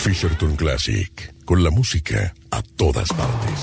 Fisherton Classic, con la música a todas partes.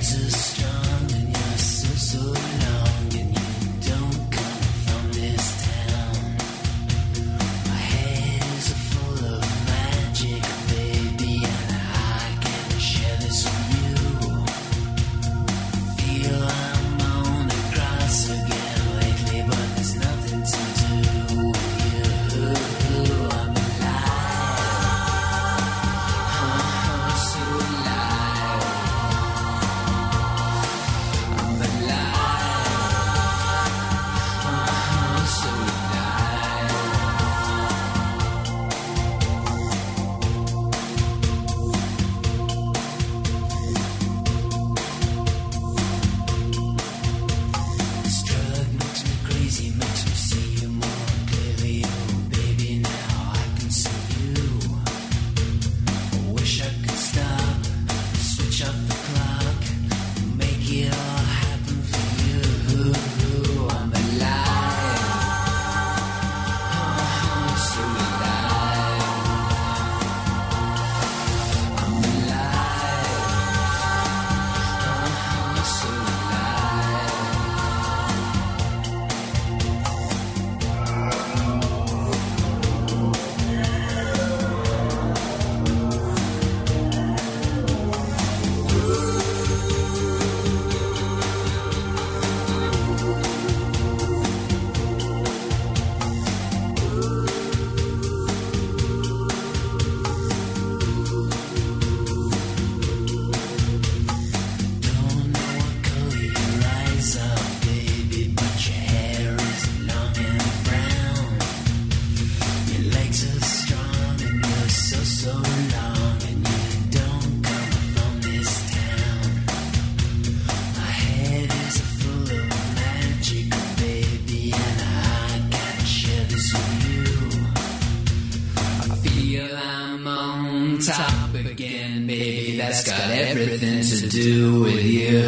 top again, baby. That's got everything to do with you.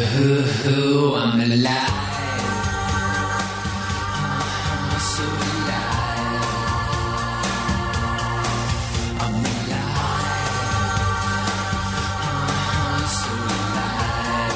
I'm alive. I'm so alive. I'm alive. I'm so alive.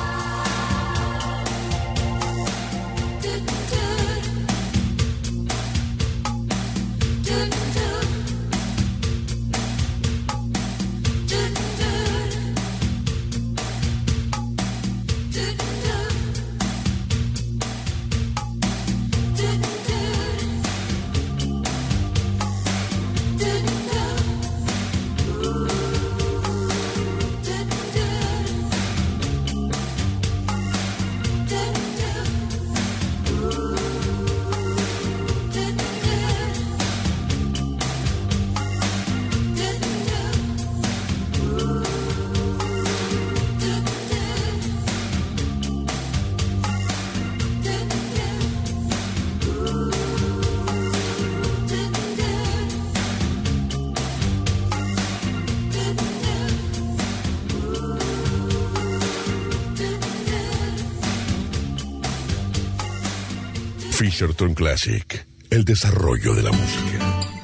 Fisherton Classic, el desarrollo de la música.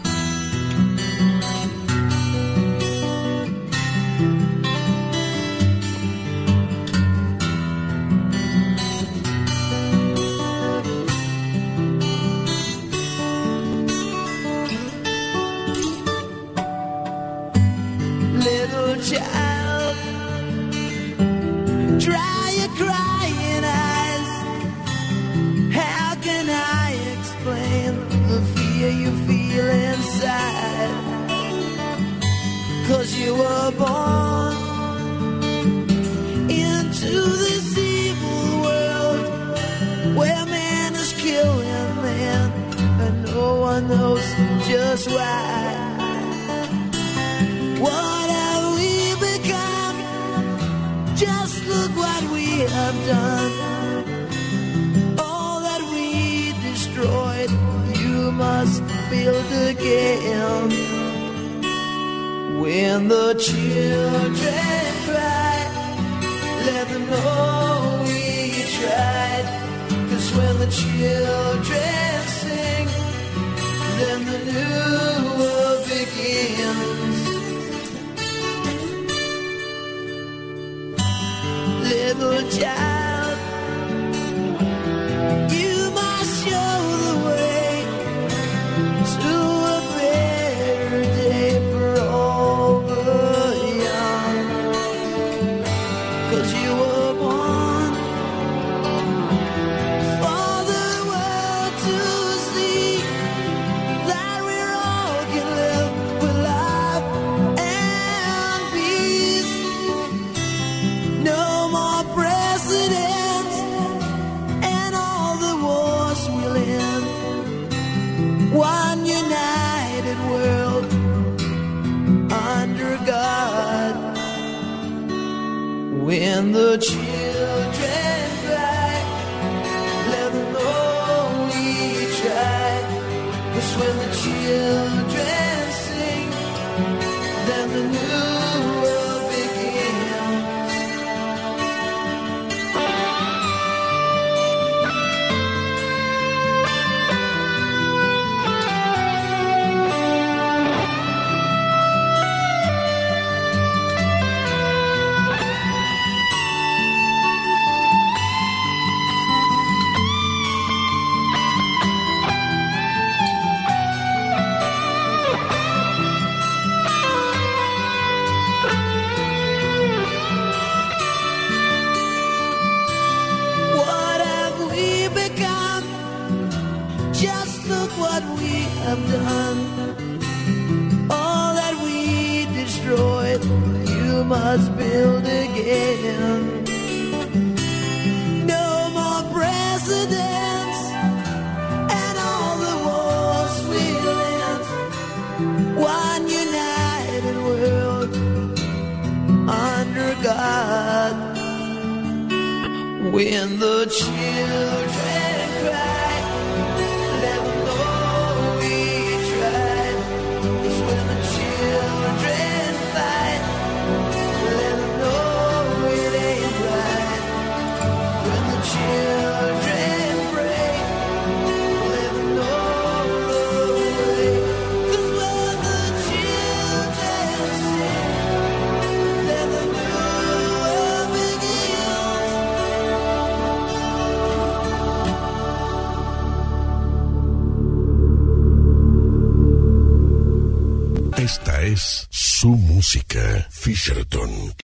Little child, dry your crying eyes. How can I explain the fear you feel inside? 'Cause you were born into this evil world where man is killing man and no one knows just why. What have we become? Just look what we have done. All that we destroyed, you must build again. When the children cry, let them know we tried. 'Cause when the children sing, then the new world begins. little child. You must show the way to a better day for all the young. 'Cause you were born for the world to see that we're all can live with life and peace. No more precedents and all the wars we'll end. One united world under God. When the children cry, let them know we tried. 'Cause when the children sing, then the new world begins. What have we become? Just look what we have done. All that we destroyed, you must build again. No more precedents and all the wars we'll end. One united world under God. When the children cry, let them know we tried. 'Cause when the children fight, let them know it ain't right. When the children pray, let them know the way. 'Cause when the children sing, then the new world begins. Esta es su música, Fisherton.